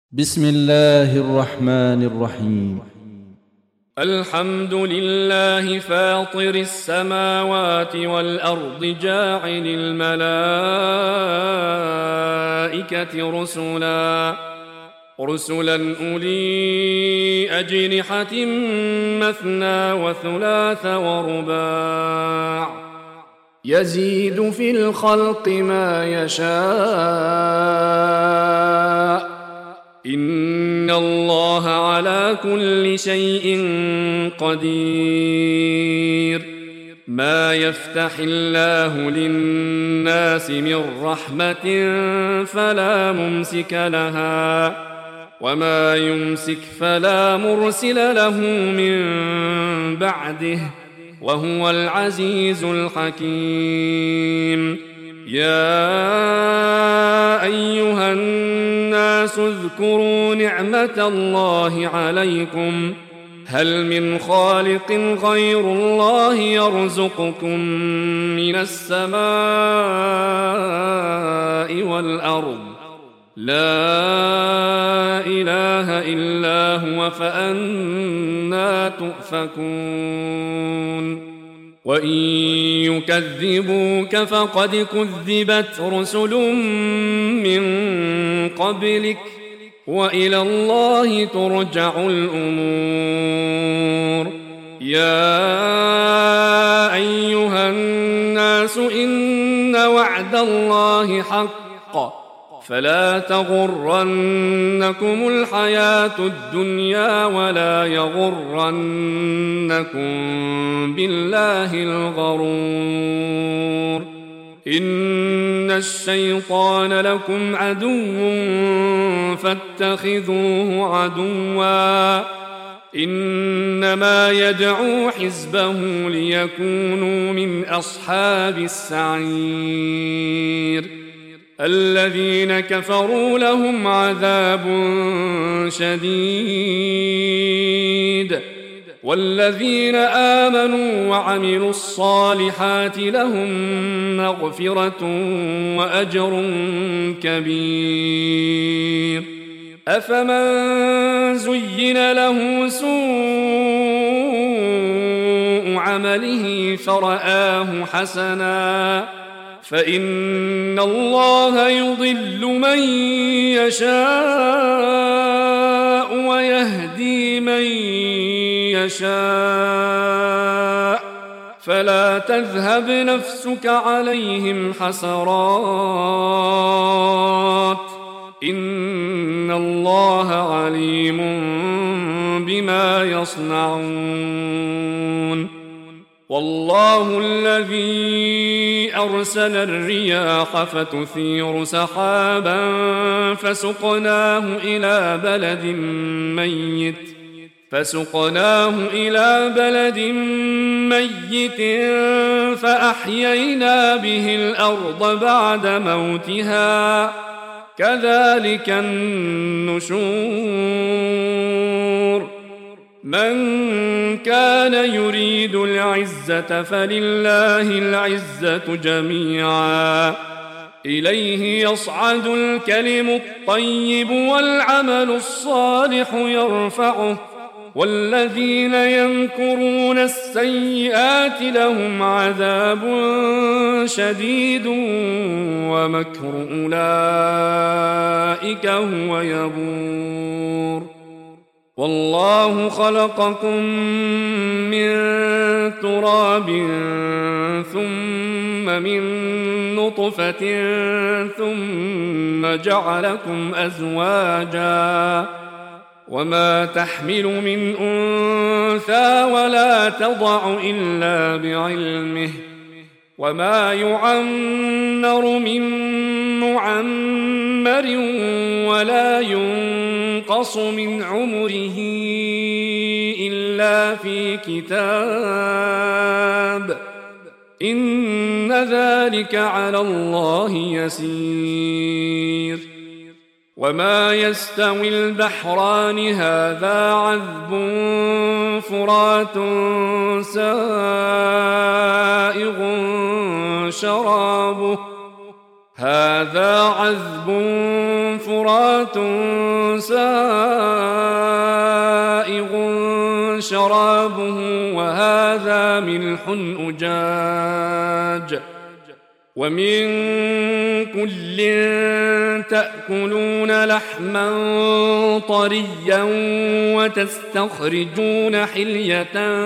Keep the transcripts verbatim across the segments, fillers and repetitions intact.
بسم الله الرحمن الرحيم. الحمد لله فاطر السماوات والأرض جاعل الملائكة رسلا رسلا أولي أجنحة مثنى وثلاث ورباع يزيد في الخلق ما يشاء إن الله على كل شيء قدير. ما يفتح الله للناس من رحمة فلا ممسك لها وما يمسك فلا مرسل له من بعده وهو العزيز الحكيم. يا أيها الناس اذكروا نعمة الله عليكم هل من خالق غير الله يرزقكم من السماء والأرض لا إله إلا هو فأنى تؤفكون. وإن يكذبوك فقد كذبت رسل من قبلك وإلى الله ترجع الأمور. يا أيها الناس إن وعد الله حق فلا تغرنكم الحياة الدنيا ولا يغرنكم بالله الغرور. إن الشيطان لكم عدو فاتخذوه عدوا إنما يدعو حزبه ليكونوا من أصحاب السعير. الذين كفروا لهم عذاب شديد والذين آمنوا وعملوا الصالحات لهم مغفرة وأجر كبير. أفمن زين له سوء عمله فرآه حسنا فإن الله يضل من يشاء ويهدي من يشاء فلا تذهب نفسك عليهم حسرات إن الله عليم بما يصنعون. والله الذي أرسل الرياح فتثير سحابا فسقناه إلى بلد ميت فسقناه إلى بلد ميت فأحيينا به الأرض بعد موتها كذلك النشور. من كان يريد العزة فلله العزة جميعا إليه يصعد الكلم الطيب والعمل الصالح يرفعه والذين يمكرون السيئات لهم عذاب شديد ومكر أولئك هو يبور. والله خلقكم من تراب ثم من نطفة ثم جعلكم أزواجا وما تحمل من أنثى ولا تضع إلا بعلمه وما يعمر من معمر ولا ينقص من عمره إلا في كتاب إن ذلك على الله يسير. وما يستوي البحران هذا عذب فرات سائغ شرابه هذا عذب فرات سائغ شرابه وهذا ملح أجاج ومن كل تأكلون لحما طريا وتستخرجون حلية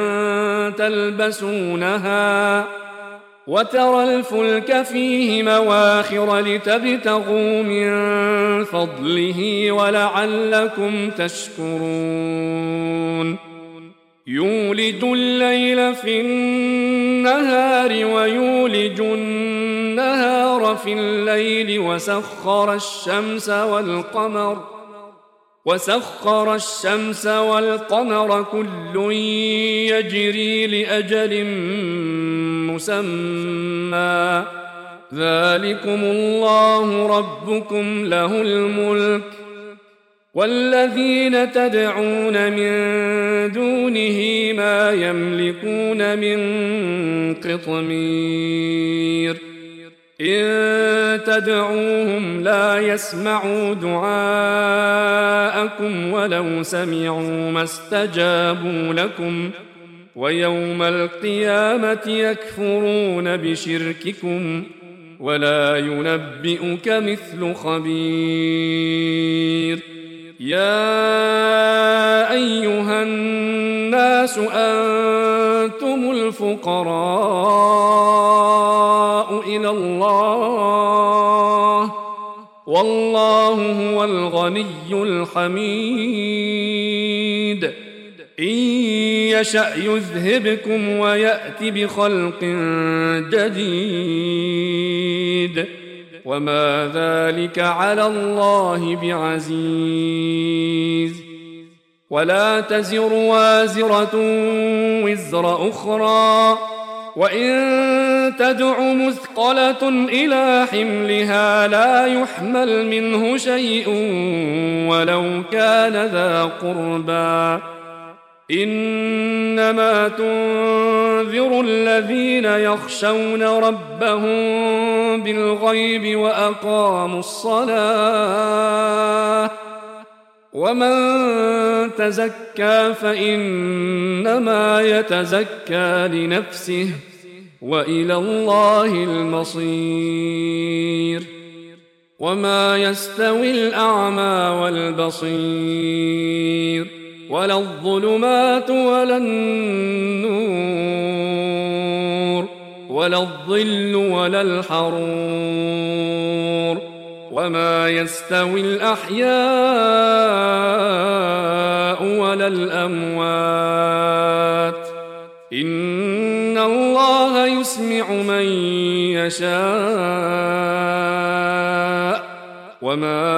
تلبسونها وترى الفلك فيه مواخر لتبتغوا من فضله ولعلكم تشكرون يولج الليل في النهار ويولج النهار في الليل وسخر الشمس والقمر وسخر الشمس والقمر كل يجري لأجل مسمى ذلكم الله ربكم له الملك والذين تدعون من دونه ما يملكون من قطمير إن تدعوهم لا يسمعوا دعاءكم ولو سمعوا ما استجابوا لكم ويوم القيامة يكفرون بشرككم ولا ينبئك مثل خبير يا أيها الناس أنتم الفقراء إلى الله والله هو الغني الحميد إن يشأ يذهبكم ويأت بخلق جديد وما ذلك على الله بعزيز ولا تزر وازرة وزر أخرى وإن تدع مثقلة إلى حملها لا يحمل منه شيء ولو كان ذا قربى إنما تنذر الذين يخشون ربهم بالغيب وأقاموا الصلاة ومن تزكى فإنما يتزكى لنفسه وإلى الله المصير وما يستوي الأعمى والبصير ولا الظلمات ولا النور ولا الظل ولا الحرور وما يستوي الأحياء ولا الأموات إن الله يسمع من يشاء وما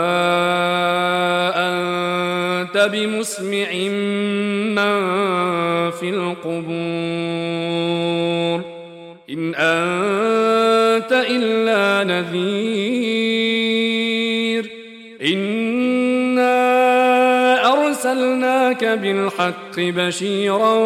أنت بمسمع من في القبور إن أنت إلا نذير إنا أرسلناك بالحق بشيرا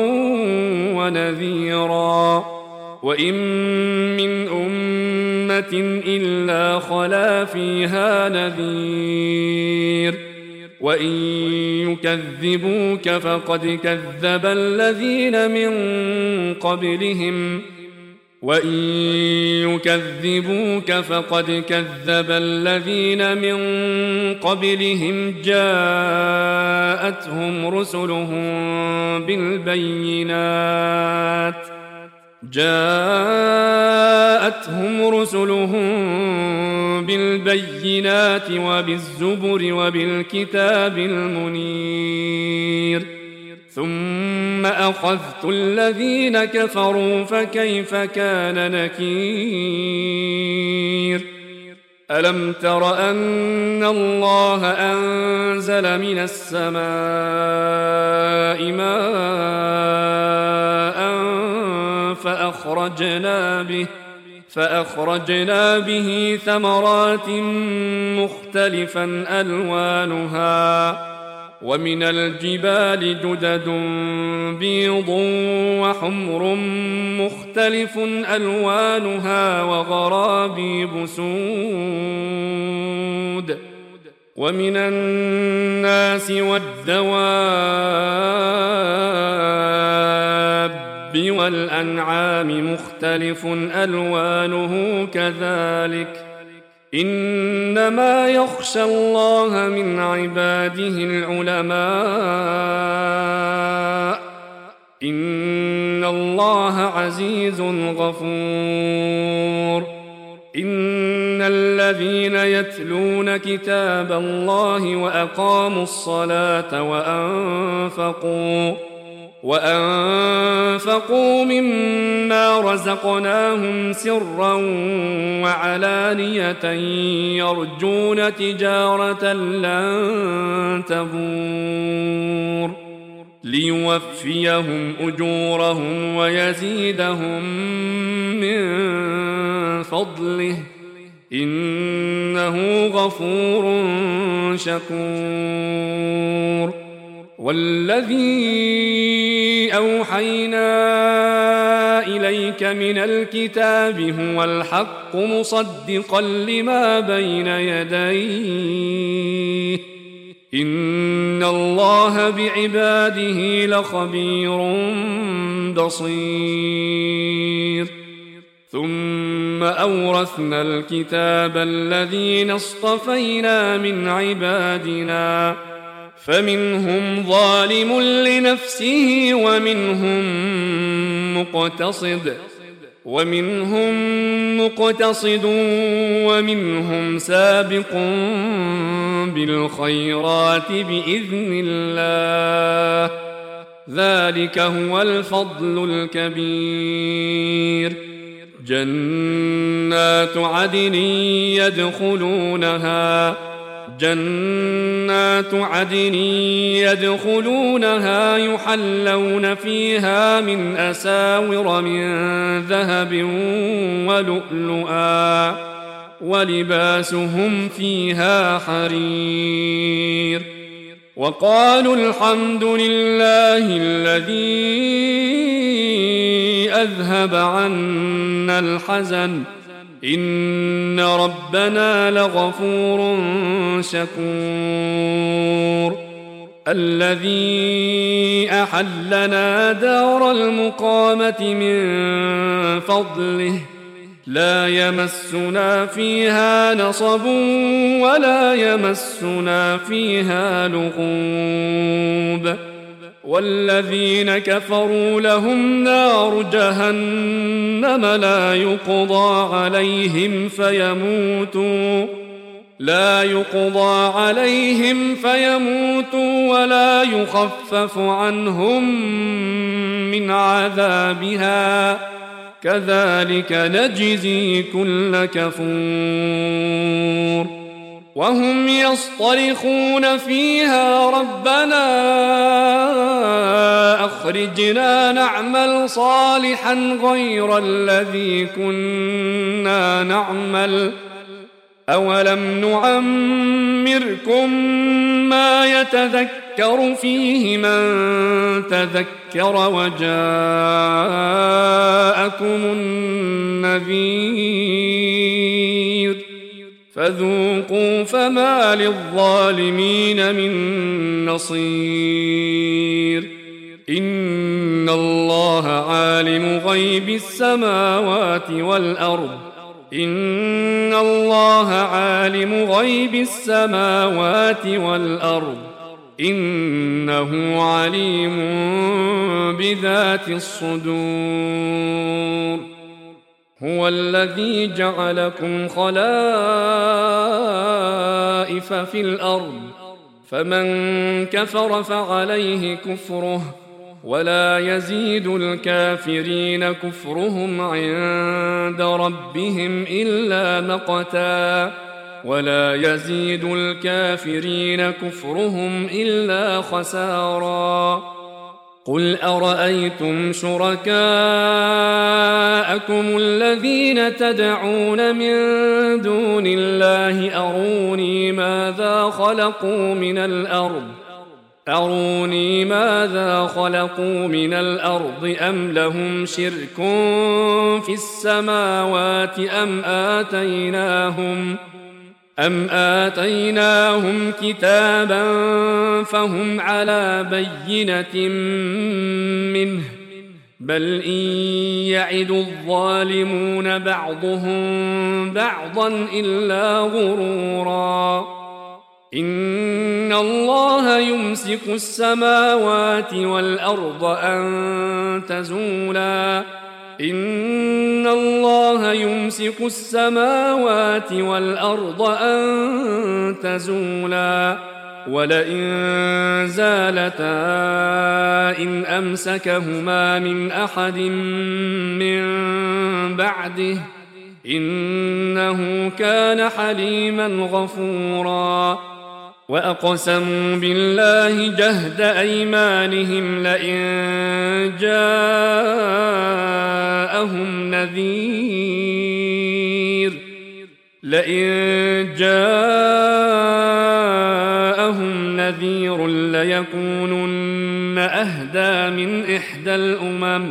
ونذيرا وإن من أمة إلا خلا فيها نذير وإن يكذبوك فقد كذب الذين من قبلهم وإن يكذبوك فقد كذب الذين من قبلهم جاءتهم رسلهم بالبينات جاءتهم رسلهم بالبينات وبالزبر وبالكتاب المنير ثم أخذت الذين كفروا فكيف كان نكير ألم تر أن الله أنزل من السماء ماء فأخرجنا به فأخرجنا به ثمرات مختلفا ألوانها ومن الجبال جدد بيض وحمر مختلف ألوانها وغرابيب سود ومن الناس والدواب والأنعام مختلف ألوانه كذلك إنما يخشى الله من عباده العلماء إن الله عزيز غفور إن الذين يتلون كتاب الله وأقاموا الصلاة وأنفقوا وأنفقوا مما رزقناهم سرا وعلانية يرجون تجارة لن تبور ليوفيهم أجورهم ويزيدهم من فضله إنه غفور شكور والذي أوحينا إليك من الكتاب هو الحق مصدقا لما بين يديه إن الله بعباده لخبير بصير ثم أورثنا الكتاب الذين اصطفينا من عبادنا فمنهم ظالم لنفسه ومنهم مقتصد ومنهم مقتصد ومنهم سابق بالخيرات بإذن الله ذلك هو الفضل الكبير جنات عدن يدخلونها جنات عدن يدخلونها يحلون فيها من أساور من ذهب ولؤلؤا ولباسهم فيها حرير وقالوا الحمد لله الذي أذهب عنا الحزن إن ربنا لغفور شكور الذي أحلنا دار المقامة من فضله لا يمسنا فيها نصب ولا يمسنا فيها لغوب والذين كفروا لهم نار جهنم لا يقضى عليهم فيموتوا لا يقضى عليهم فيموتوا ولا يخفف عنهم من عذابها كذلك نجزي كل كفور وهم يصطرخون فيها ربنا أخرجنا نعمل صالحا غير الذي كنا نعمل أولم نعمركم ما يتذكر فيه من تذكر وجاءكم النذير فذوقوا فما للظالمين من نصير إن الله عالم غيب السماوات والأرض إن الله عالم غيب السماوات والأرض إنه عليم بذات الصدور هو الذي جعلكم خلائف في الأرض فمن كفر فعليه كفره ولا يزيد الكافرين كفرهم عند ربهم إلا مقتا ولا يزيد الكافرين كفرهم إلا خسارا قل أرأيتم شركاءكم الذين تدعون من دون الله أروني ماذا خلقوا من الأرض أروني ماذا خلقوا من الأرض أم لهم شرك في السماوات أم آتيناهم أم آتيناهم كتابا فهم على بينة منه بل إن يعد الظالمون بعضهم بعضا إلا غرورا إن الله يمسك السماوات والأرض أن تزولا إن الله يمسك السماوات والأرض أن تزولا ولئن زالتا إن أمسكهما من أحد من بعده إنه كان حليما غفورا وأقسموا بالله جهد أيمانهم لئن جاءهم نذير لئن جاءهم نذير ليكونن أهدى من إحدى الأمم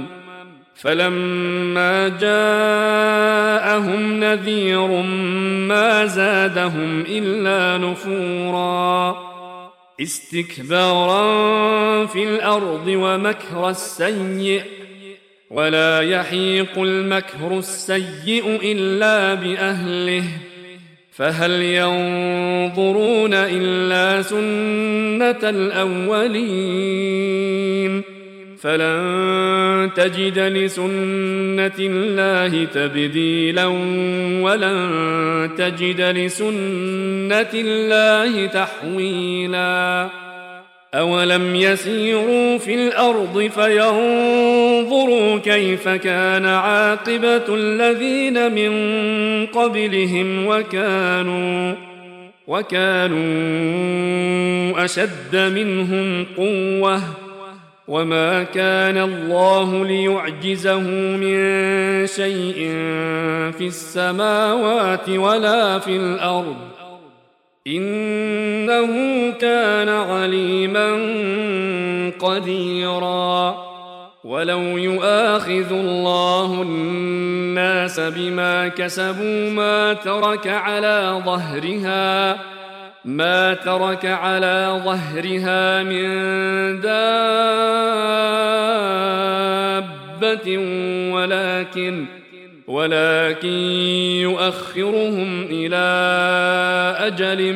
فلما جاءهم نذير ما زادهم إلا نفورا استكبارا في الأرض ومكر السيء ولا يحيق المكر السيء إلا بأهله فهل ينظرون إلا سنة الأولين فلن تجد لسنة الله تبديلا ولن تجد لسنة الله تحويلا أولم يسيروا في الأرض فينظروا كيف كان عاقبة الذين من قبلهم وكانوا وكانوا أشد منهم قوة وما كان الله ليعجزه من شيء في السماوات ولا في الأرض إنه كان عليما قديرا ولو يؤاخذ الله الناس بما كسبوا ما ترك على ظهرها ما ترك على ظهرها من دابة ولكن ولكن يؤخرهم إلى أجل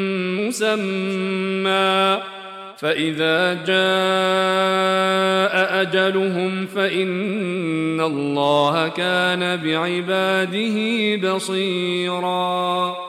مسمى فإذا جاء أجلهم فإن الله كان بعباده بصيراً